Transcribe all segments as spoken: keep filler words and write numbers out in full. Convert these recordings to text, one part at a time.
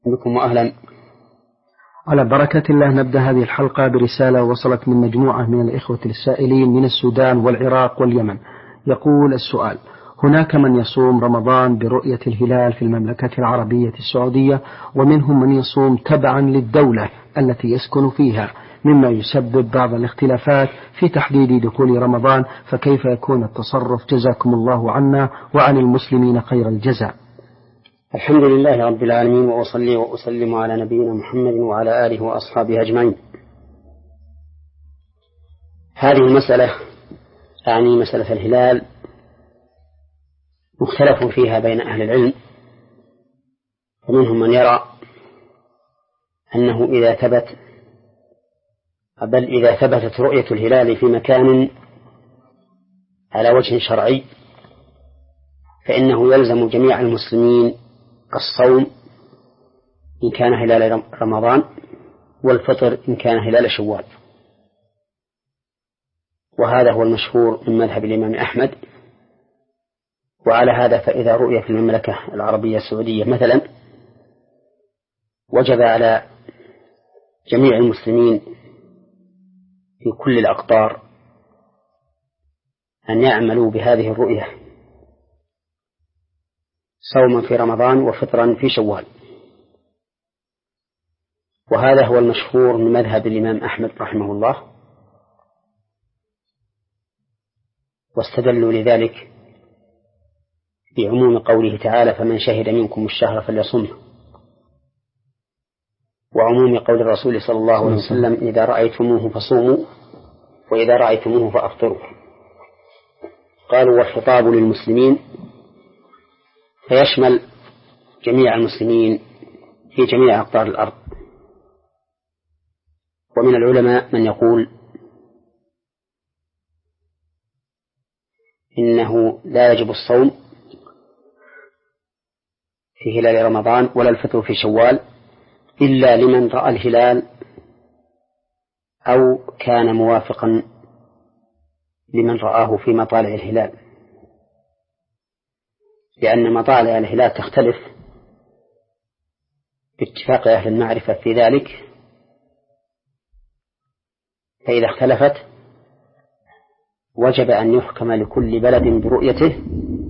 بكم وأهلا. على بركة الله نبدأ هذه الحلقة برسالة وصلت من مجموعة من الإخوة السائلين من السودان والعراق واليمن. يقول السؤال: هناك من يصوم رمضان برؤية الهلال في المملكة العربية السعودية، ومنهم من يصوم تبعا للدولة التي يسكن فيها، مما يسبب بعض الاختلافات في تحديد دخول رمضان، فكيف يكون التصرف؟ جزاكم الله عنا وعن المسلمين خير الجزاء. الحمد لله رب العالمين، وأصلي وأسلم على نبينا محمد وعلى آله وأصحابه أجمعين. هذه المسألة يعني مسألة الهلال مختلف فيها بين أهل العلم، ومنهم من يرى أنه إذا ثبت بل إذا ثبتت رؤية الهلال في مكان على وجه شرعي فإنه يلزم جميع المسلمين الصوم إن كان هلال رمضان، والفطر إن كان هلال شوال. وهذا هو المشهور من مذهب الإمام أحمد. وعلى هذا فإذا رؤي في المملكة العربية السعودية مثلا، وجب على جميع المسلمين في كل الأقطار أن يعملوا بهذه الرؤية صوما في رمضان وفطرا في شوال. وهذا هو المشهور من مذهب الإمام أحمد رحمه الله، واستدلوا لذلك بعموم قوله تعالى: فمن شهد منكم الشهر فليصمه، وعموم قول الرسول صلى الله عليه وسلم: إذا رأيتموه فصوموا وإذا رأيتموه فأفطروا. قالوا: والخطاب للمسلمين، فيشمل جميع المسلمين في جميع أقطار الأرض. ومن العلماء من يقول إنه لا يجب الصوم في هلال رمضان ولا الفطر في شوال إلا لمن رأى الهلال أو كان موافقا لمن رآه في مطالع الهلال، لأن مطالع الهلال تختلف باتفاق أهل المعرفة في ذلك، فإذا اختلفت وجب أن يحكم لكل بلد برؤيته،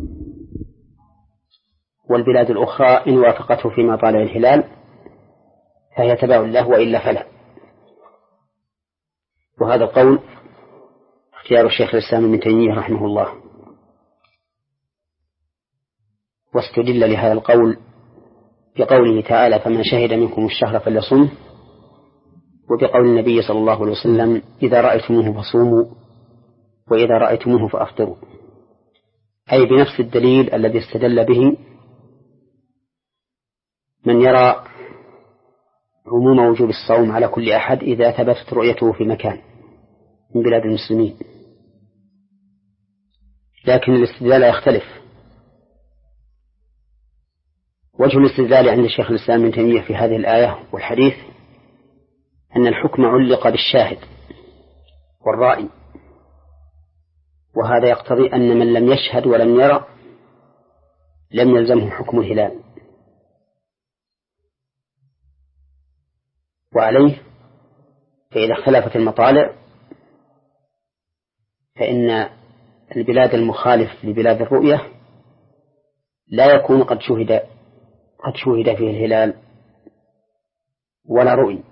والبلاد الأخرى إن وافقته في مطالع الهلال فهي تبع له وإلا فلا. وهذا القول اختيار الشيخ الإسلام ابن تيمية رحمه الله. واستدل لهذا القول بقوله تعالى: فمن شهد منكم الشهر فليصمه، وبقول النبي صلى الله عليه وسلم: إذا رأيتموه فصوموا وإذا رأيتموه فأفطروا، أي بنفس الدليل الذي استدل به من يرى عموم وجوب الصوم على كل أحد إذا ثبتت رؤيته في مكان من بلاد المسلمين. لكن الاستدلال يختلف. وجه الاستدلال عند الشيخ الإسلام ابن تيمية في هذه الآية والحديث أن الحكم علق بالشاهد والرائي، وهذا يقتضي أن من لم يشهد ولم يرى لم يلزمه حكم الهلال. وعليه فإذا اختلفت المطالع فإن البلاد المخالف لبلاد الرؤية لا يكون قد شهد قد شهد فيه الهلال ولا رؤي،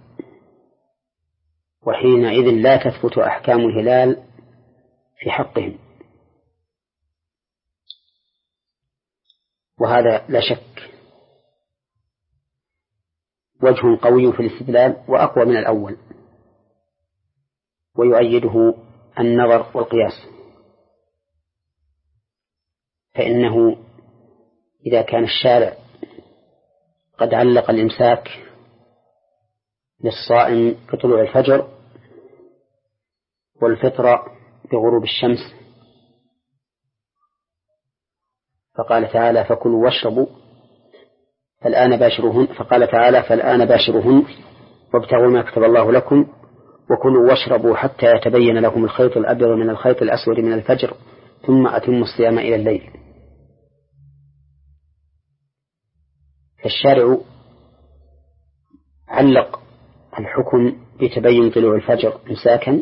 وحينئذ لا تثبت أحكام الهلال في حقهم. وهذا لا شك وجه قوي في الاستدلال وأقوى من الأول، ويؤيده النظر والقياس. فإنه إذا كان الشارع قد علق الإمساك للصائم بطلوع الفجر والفطر بغروب الشمس، فقال تعالى: فكلوا واشربوا فالآن باشروهن، فقال تعالى: فالآن باشروهن وابتغوا ما كتب الله لكم وكلوا واشربوا حتى يتبين لكم الخيط الأبيض من الخيط الأسود من الفجر ثم أتموا الصيام إلى الليل. فالشارع يتعلق الحكم بتبين طلوع الفجر إمساكا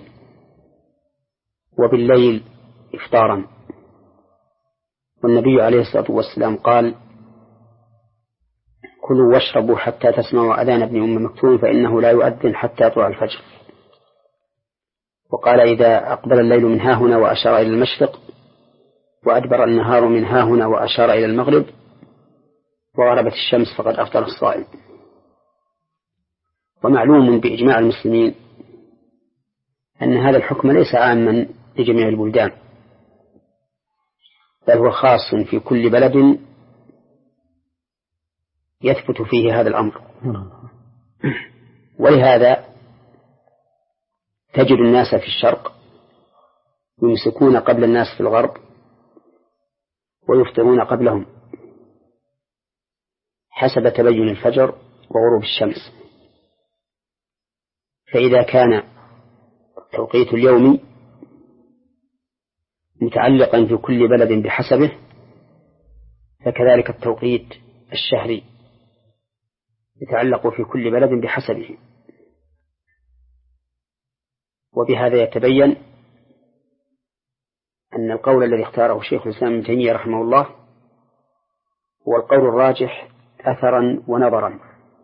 وبالليل إفطارا. والنبي عليه الصلاة والسلام قال: كلوا واشربوا حتى تسمعوا أذان ابن أم مكتوم فإنه لا يؤذن حتى يطلع الفجر. وقال: إذا أقبل الليل من ها هنا وأشار إلى المشرق، وأدبر النهار من ها هنا وأشار إلى المغرب، وغربت الشمس فقد أفطر الصائم. ومعلوم بإجماع المسلمين أن هذا الحكم ليس عاما لجميع البلدان، بل هو خاص في كل بلد يثبت فيه هذا الأمر. ولهذا تجد الناس في الشرق يمسكون قبل الناس في الغرب ويفطرون قبلهم حسب تبين الفجر وغروب الشمس. فإذا كان التوقيت اليومي متعلقا في كل بلد بحسبه، فكذلك التوقيت الشهري يتعلق في كل بلد بحسبه. وبهذا يتبين أن القول الذي اختاره شيخ الإسلام ابن تيمية رحمه الله هو القول الراجح أثرا ونظرا.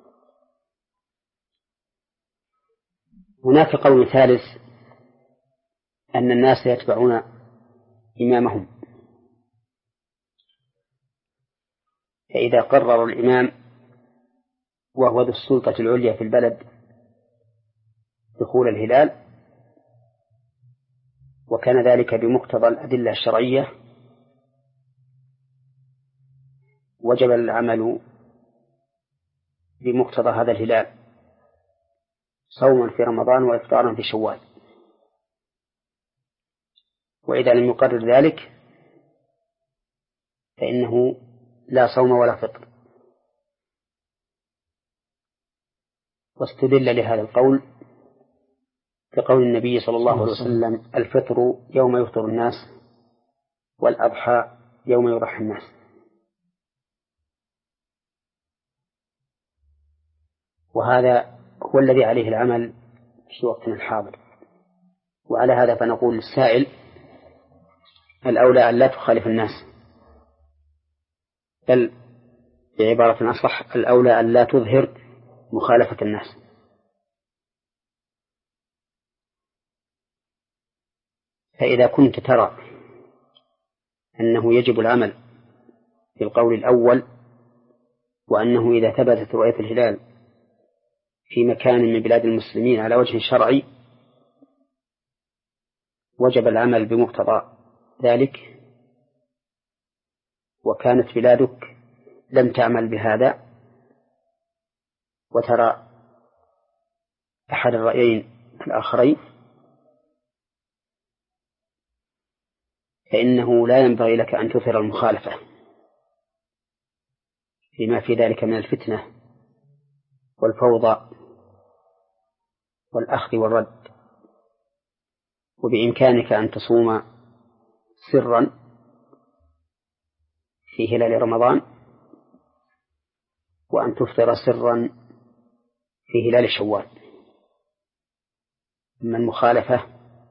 هناك قول ثالث أن الناس يتبعون إمامهم، فإذا قرر الإمام وهو ذو السلطة العليا في البلد دخول الهلال، وكان ذلك بمقتضى الأدلة الشرعية، وجب العمل بمقتضى هذا الهلال صوما في رمضان وإفطارا في شوال. وإذا لم يقرر ذلك فإنه لا صوم ولا فطر. واستدل لهذا القول بقول النبي صلى الله عليه وسلم: الفطر يوم يفطر الناس، والأضحى يوم يضحي الناس. وهذا هو الذي عليه العمل في وقتنا الحاضر. وعلى هذا فنقول للسائل: الأولى أن لا تخالف الناس، بل بعبارة أصح الأولى أن لا تظهر مخالفة الناس. فإذا كنت ترى أنه يجب العمل في القول الأول، وأنه إذا ثبتت رؤية الهلال في مكان من بلاد المسلمين على وجه شرعي وجب العمل بمقتضى ذلك، وكانت بلادك لم تعمل بهذا وترى أحد الرأيين الآخرين، فإنه لا ينبغي لك أن تثير المخالفة فيما في ذلك من الفتنة والفوضى والأخذ والرد. وبإمكانك أن تصوم سرا في هلال رمضان، وأن تفطر سرا في هلال شوال. أما المخالفة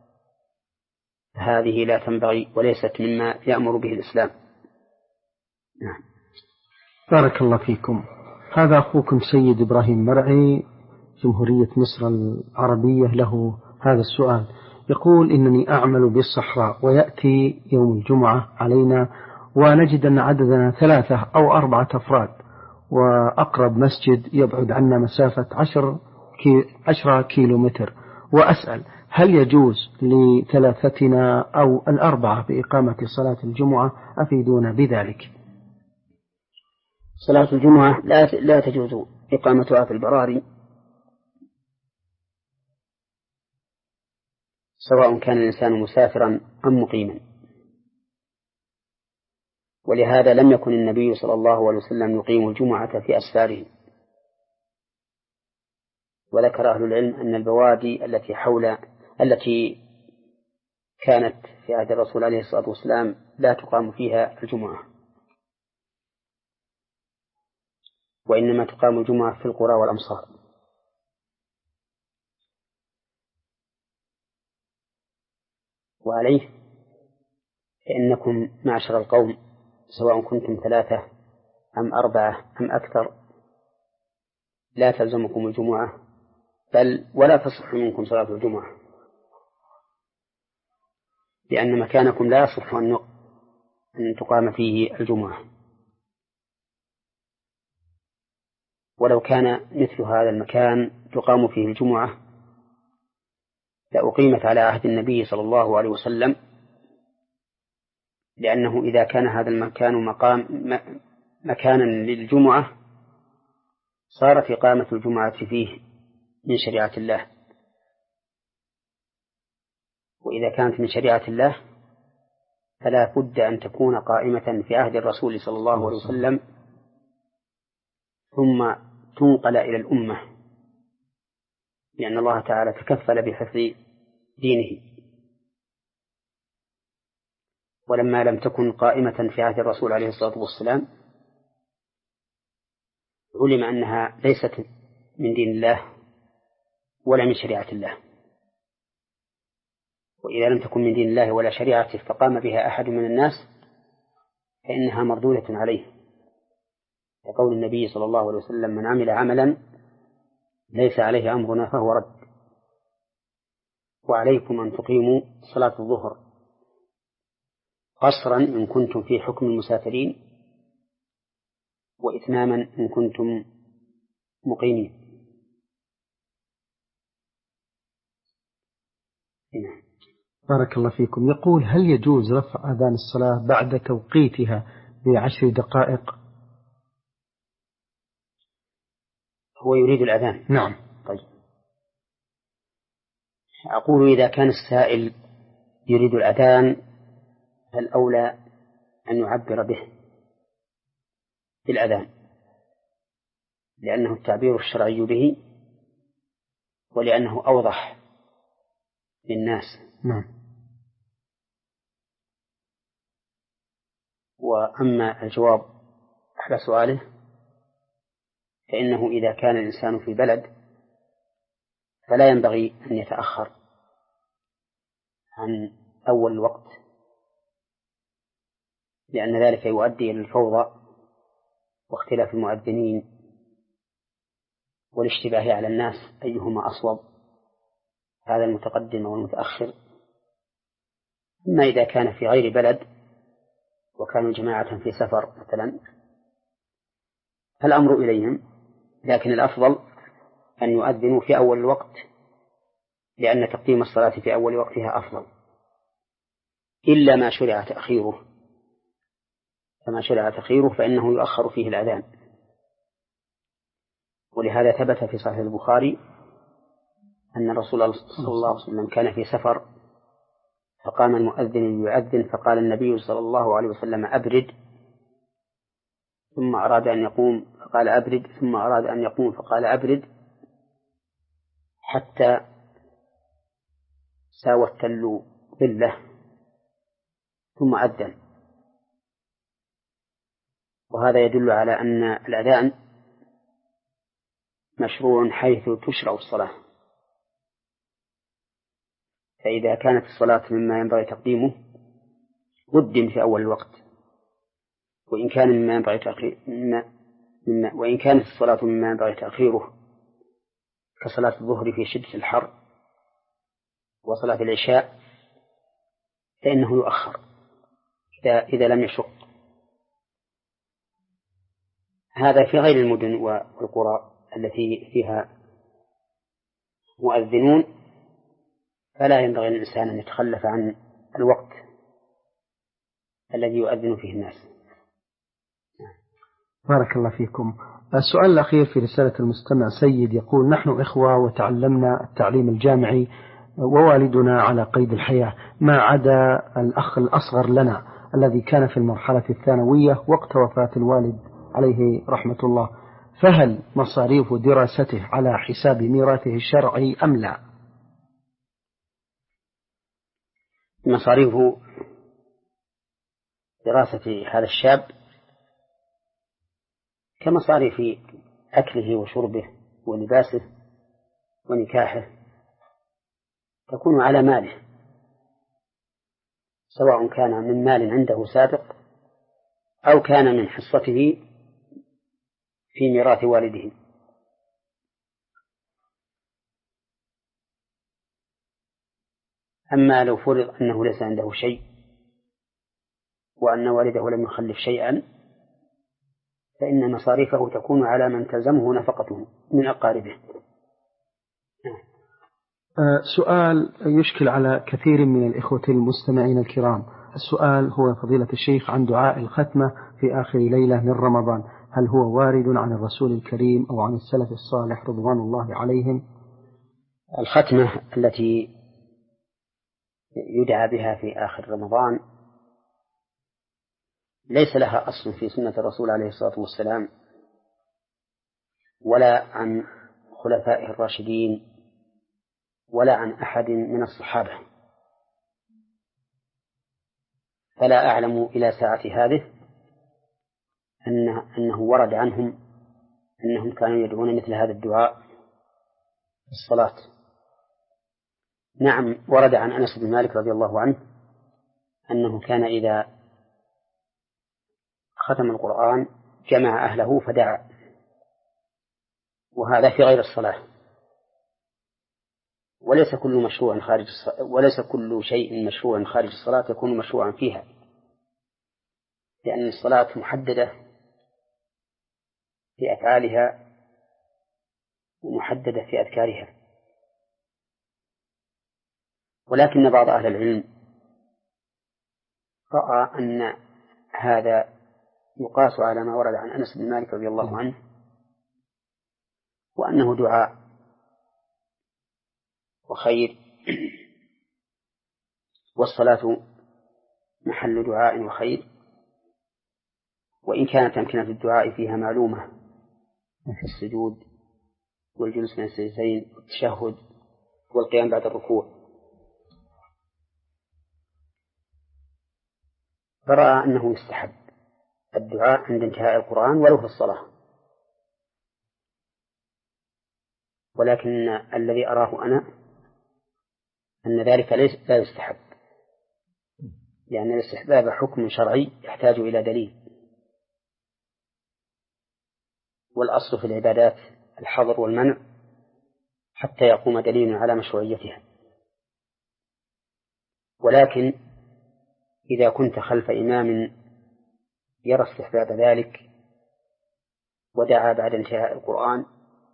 هذه لا تنبغي وليست مما يأمر به الإسلام. نعم. بارك الله فيكم. هذا أخوكم سيد إبراهيم مرعي، جمهورية مصر العربية، له هذا السؤال. يقول: إنني أعمل بالصحراء ويأتي يوم الجمعة علينا ونجد أن عددنا ثلاثة أو أربعة أفراد، وأقرب مسجد يبعد عنا مسافة عشر كي عشرة كيلو متر، وأسأل: هل يجوز لثلاثتنا أو الأربعة بإقامة صلاة الجمعة؟ أفيدونا بذلك. صلاة الجمعة لا لا تجوز إقامتها في البراري، سواء كان الإنسان مسافرا أم مقيما. ولهذا لم يكن النبي صلى الله عليه وسلم يقيم الجمعة في أسفاره. وذكر أهل العلم أن البوادي التي حول التي كانت في عهد الرسول عليه الصلاة والسلام لا تقام فيها الجمعة، وإنما تقام الجمعة في القرى والأمصار. وعليه فإنكم معشر القوم سواء كنتم ثلاثة أم أربعة أم أكثر لا تلزمكم الجمعة، بل ولا تصح منكم صلاة الجمعة، لأن مكانكم لا يصح أن تقام فيه الجمعة. ولو كان مثل هذا المكان تقام فيه الجمعة لأقيمت على عهد النبي صلى الله عليه وسلم، لأنه إذا كان هذا المكان مقام مكانا للجمعة صارت إقامة الجمعة فيه من شريعة الله، وإذا كانت من شريعة الله فلا بد أن تكون قائمة في عهد الرسول صلى الله عليه وسلم ثم تنقل إلى الأمة، لأن الله تعالى تكفل بحفظ دينه. ولما لم تكن قائمة في عهد الرسول عليه الصلاة والسلام علم أنها ليست من دين الله ولا من شريعة الله، وإذا لم تكن من دين الله ولا شريعته فقام بها أحد من الناس فإنها مردودة عليه، يقول النبي صلى الله عليه وسلم: من عمل عملا ليس عليه أمرنا فهو رد. وعليكم أن تقيموا صلاة الظهر قصرا إن كنتم في حكم المسافرين، وإتماما إن كنتم مقيمين. هنا. بارك الله فيكم. يقول: هل يجوز رفع أذان الصلاة بعد توقيتها بعشر دقائق؟ هو يريد الأذان. نعم. طيب، أقول إذا كان السائل يريد الأذان فالأولى أن يعبر به بالأذان، لأنه التعبير الشرعي به ولأنه أوضح للناس. نعم. وأما الجواب على سؤاله فإنه إذا كان الإنسان في بلد فلا ينبغي أن يتأخر عن أول الوقت، لأن ذلك يؤدي إلى الفوضى واختلاف المؤذنين والاشتباه على الناس أيهما أصوب، هذا المتقدم والمتأخر. أما إذا كان في غير بلد وكانوا جماعة في سفر مثلا فالأمر إليهم، لكن الأفضل أن يؤذنوا في أول الوقت، لأن تقديم الصلاة في أول وقتها أفضل، إلا ما شرع تأخيره، فما شرع تأخيره فإنه يؤخر فيه الأذان. ولهذا ثبت في صحيح البخاري أن الرسول صلى الله عليه وسلم كان في سفر فقام المؤذن يؤذن فقال النبي صلى الله عليه وسلم: أبرد، ثم أراد أن يقوم فقال أبرد، ثم أراد أن يقوم فقال أبرد، حتى ساوى التل ظله ثم أذن. وهذا يدل على أن الأذان مشروع حيث تشرع الصلاة، فإذا كانت الصلاة مما ينبغي تقديمه قدم في أول الوقت، وإن كان مما ينبغي تأخير مما مما وإن كانت الصلاة مما ينبغي تأخيره كصلاة الظهر في شدة الحر وصلاة العشاء فإنه يؤخر إذا إذا لم يشق. هذا في غير المدن والقرى التي فيها مؤذنون، فلا ينبغي للإنسان أن يتخلف عن الوقت الذي يؤذن فيه الناس. بارك الله فيكم. السؤال الأخير في رسالة المستمع سيد يقول: نحن إخوة وتعلمنا التعليم الجامعي ووالدنا على قيد الحياة ما عدا الأخ الأصغر لنا الذي كان في المرحلة الثانوية وقت وفاة الوالد عليه رحمة الله، فهل مصاريف دراسته على حساب ميراثه الشرعي أم لا؟ مصاريف دراسة هذا الشاب كمصاريف أكله وشربه ولباسه ونكاحه تكون على ماله، سواء كان من مال عنده سابق أو كان من حصته في ميراث والده. أما لو فرض أنه ليس عنده شيء وأن والده لم يخلف شيئا فإن مصاريفه تكون على من تلزمه نفقته من أقاربه. سؤال يشكل على كثير من الإخوة المستمعين الكرام. السؤال هو فضيلة الشيخ عن دعاء الختمة في آخر ليلة من رمضان، هل هو وارد عن الرسول الكريم أو عن السلف الصالح رضوان الله عليهم؟ الختمة التي يدعى بها في آخر رمضان ليس لها أصل في سنة الرسول عليه الصلاة والسلام ولا عن خلفائه الراشدين ولا عن أحد من الصحابة، فلا أعلم إلى ساعة هذه أنه, أنه ورد عنهم أنهم كانوا يدعون مثل هذا الدعاء في الصلاة. نعم، ورد عن أنس بن مالك رضي الله عنه أنه كان إذا ختم القرآن جمع أهله فدعا، وهذا في غير الصلاة. وليس كل مشروع خارج الصلاة وليس كل شيء مشروع خارج الصلاة يكون مشروعا فيها، لأن الصلاة محددة في أفعالها ومحددة في أذكارها. ولكن بعض أهل العلم رأى أن هذا يقاس على ما ورد عن أنس بن مالك رضي الله عنه، وأنه دعاء وخير، والصلاة محل دعاء وخير، وإن كانت أمكنة الدعاء فيها معلومة في السجود والجلوس من السجدتين والتشهد والقيام بعد الركوع، فرأى أنه يستحب الدعاء عند انتهاء القرآن ولو في الصلاة. ولكن الذي أراه أنا أن ذلك ليس لا يستحب، لأن الاستحباب حكم شرعي يحتاج إلى دليل، والأصل في العبادات الحظر والمنع حتى يقوم دليل على مشروعيتها. ولكن إذا كنت خلف إمام يرى استحباب ذلك ودعا بعد انتهاء القرآن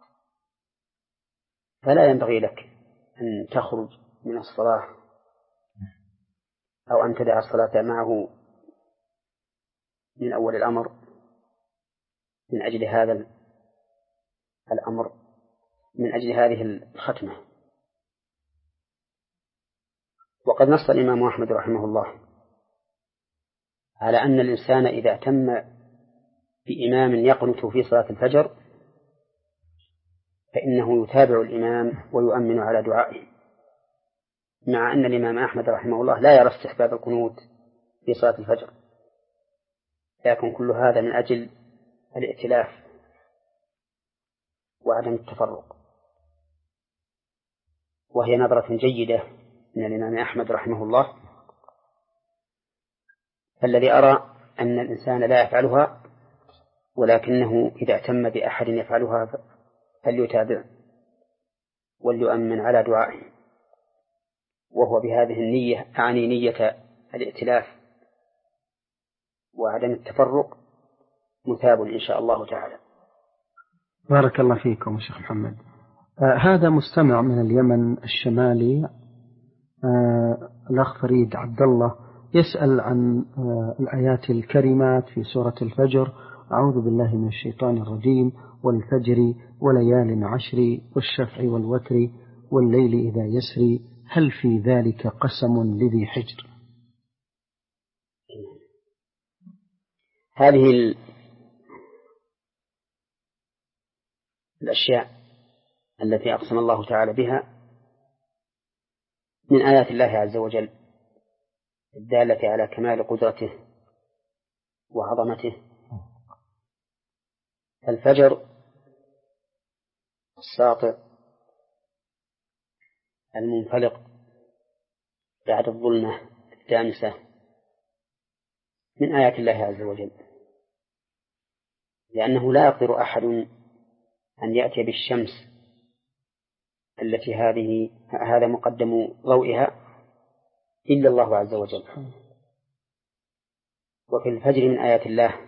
فلا ينبغي لك أن تخرج من الصلاة أو أن تدع الصلاة معه من أول الأمر من أجل هذا الأمر من أجل هذه الختمة. وقد نص الإمام أحمد رحمه الله على أن الإنسان إذا اعتم بإمام يقنت في صلاة الفجر فإنه يتابع الإمام ويؤمن على دعائه، مع أن الإمام أحمد رحمه الله لا يرى استحباب القنوت في صلاة الفجر، لكن كل هذا من أجل الائتلاف وعدم التفرق. وهي نظرة جيدة من الإمام أحمد رحمه الله، فالذي أرى أن الإنسان لا يفعلها، ولكنه إذا اعتم بأحد يفعلها فليتابع وليؤمن على دعائه، وهو بهذه النية أعني نية الائتلاف وعدم التفرق مثاب إن شاء الله تعالى. بارك الله فيكم شيخ محمد. آه هذا مستمع من اليمن الشمالي، آه الأخ فريد عبد الله، يسأل عن آه الآيات الكريمات في سورة الفجر: أعوذ بالله من الشيطان الرجيم، والفجر وليال عشر والشفع والوتر والليل إذا يسري، هل في ذلك قسم لذي حجر؟ هذه الأشياء التي أقسم الله تعالى بها من آيات الله عز وجل الدالة على كمال قدرته وعظمته. الفجر الساطع المنفلق بعد الظلمة الدامسة من آيات الله عز وجل، لأنه لا يقدر أحد أن يأتي بالشمس التي هذه هذا مقدم ضوئها إلا الله عز وجل. وفي الفجر من آيات الله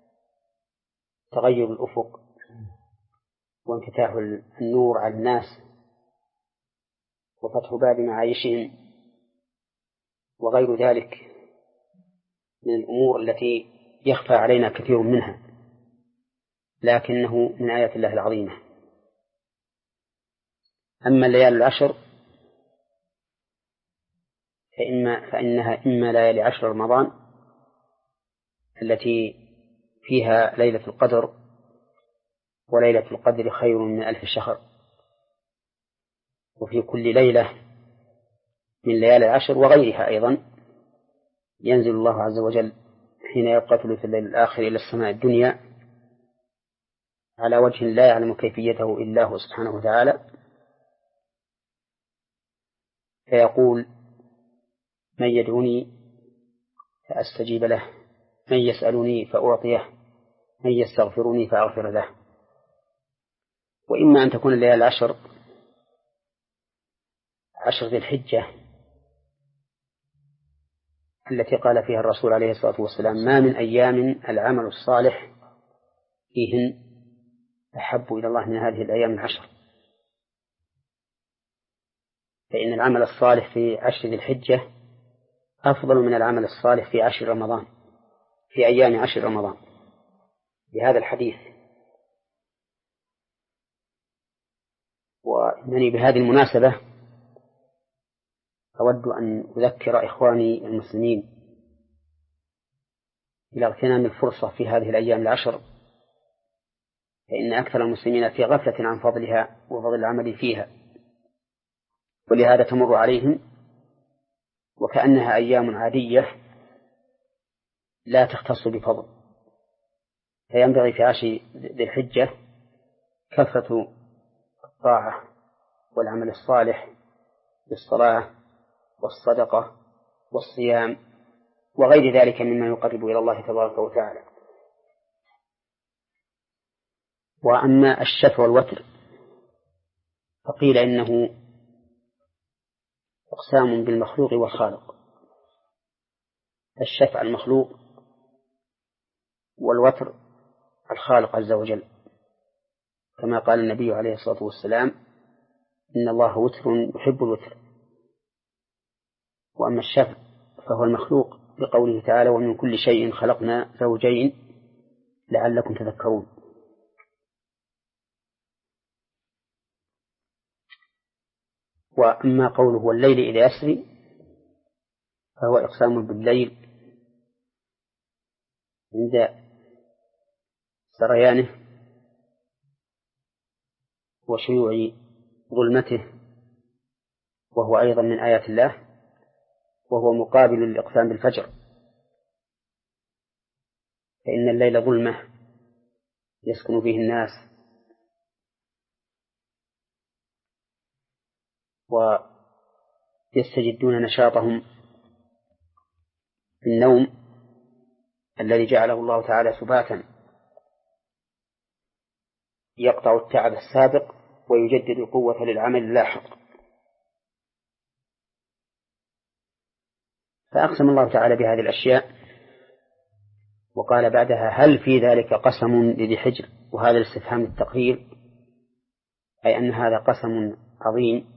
تغير الأفق وانفتاح النور على الناس وفتح باب معايشهم وغير ذلك من الأمور التي يخفى علينا كثير منها، لكنه من آيات الله العظيمة. أما الليالي العشر فإما فإنها إما ليالي عشر رمضان التي فيها ليلة القدر، وليلة القدر خير من ألف شهر، وفي كل ليلة من ليالي العشر وغيرها أيضا ينزل الله عز وجل حين يبقى ثلث الليل الآخر إلى السماء الدنيا على وجه لا يعلم كيفيته إلا هو سبحانه وتعالى، فيقول: من يدعوني فأستجيب له، من يسألني فأعطيه، من يستغفرني فأغفر له. وإما أن تكون الليالي العشر عشر ذي الحجة التي قال فيها الرسول عليه الصلاة والسلام: ما من أيام العمل الصالح فيهن أحب إلى الله من هذه الأيام العشر، فإن العمل الصالح في عشر ذي الحجة أفضل من العمل الصالح في عشر رمضان، في أيام عشر رمضان، بهذا الحديث. وإنني بهذه المناسبة أود أن أذكر إخواني المسلمين إلى اغتنام الفرصة في هذه الأيام العشر، فإن أكثر المسلمين في غفلة عن فضلها وفضل العمل فيها، ولهذا تمر عليهم وكأنها أيام عادية لا تختص بفضل. فينبغي في عشر ذي الحجة كثرة الطاعة والعمل الصالح بالصلاة والصدقة والصيام وغير ذلك مما يقرب إلى الله تبارك وتعالى. وأما الشفع والوتر فقيل إنه أقسام بالمخلوق والخالق: الشفع المخلوق، والوتر الخالق عز وجل، كما قال النبي عليه الصلاة والسلام: إن الله وتر يحب الوتر. وأما الشفع فهو المخلوق بقوله تعالى: ومن كل شيء خلقنا زوجين لعلكم تذكرون. وأما قوله والليل إذا يسري فهو إقسام بالليل عند سريانه وشيوع ظلمته، وهو أيضا من آيات الله، وهو مقابل للإقسام بالفجر، فإن الليل ظلمة يسكن فيه الناس ويستجدون نشاطهم في النوم الذي جعله الله تعالى سباتا يقطع التعب السابق ويجدد القوة للعمل اللاحق. فأقسم الله تعالى بهذه الأشياء وقال بعدها: هل في ذلك قسم لذي حجر؟ وهذا الاستفهام للتقرير، أي أن هذا قسم عظيم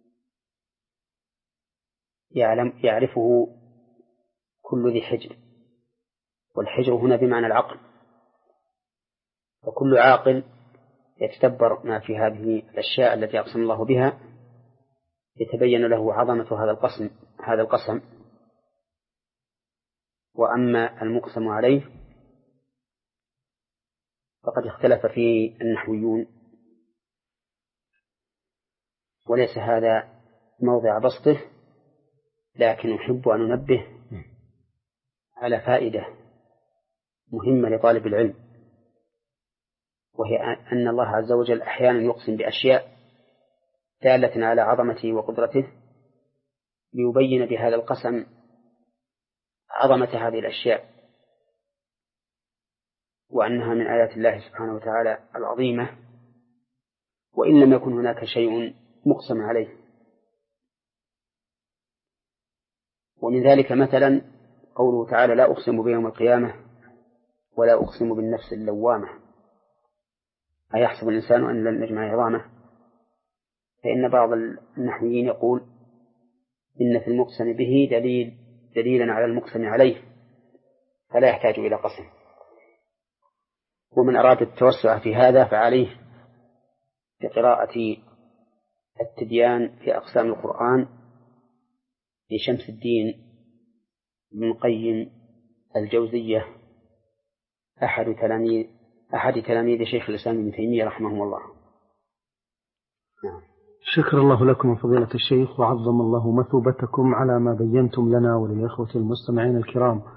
يعلم يعرفه كل ذي حجر، والحجر هنا بمعنى العقل، وكل عاقل يتدبر ما في هذه الأشياء التي أقسم الله بها يتبين له عظمة هذا القسم هذا القسم. وأما المقسم عليه فقد اختلف فيه النحويون، وليس هذا موضع بسطه، لكن أحب أن أنبه على فائدة مهمة لطالب العلم، وهي أن الله عز وجل أحيانا يقسم بأشياء دالة على عظمته وقدرته ليبين بهذا القسم عظمة هذه الأشياء وأنها من آيات الله سبحانه وتعالى العظيمة، وإن لم يكن هناك شيء مقسم عليه. ومن ذلك مثلا قوله تعالى: لا أقسم بيوم القيامة ولا أقسم بالنفس اللوامة. أيحسب الإنسان أن لن نجمع عظامه؟ فإن بعض النحويين يقول إن في المقسم به دليل دليلا على المقسم عليه، فلا يحتاج إلى قسم. ومن أراد التوسع في هذا فعليه بقراءة التبيان في أقسام القرآن لشمس الدين بن القيم الجوزية، أحد تلاميذ أحد تلاميذ شيخ الإسلام ابن تيمية رحمه الله. نعم. شكر الله لكم فضيلة الشيخ، وعظم الله مثوبتكم على ما بينتم لنا وللإخوة المستمعين الكرام.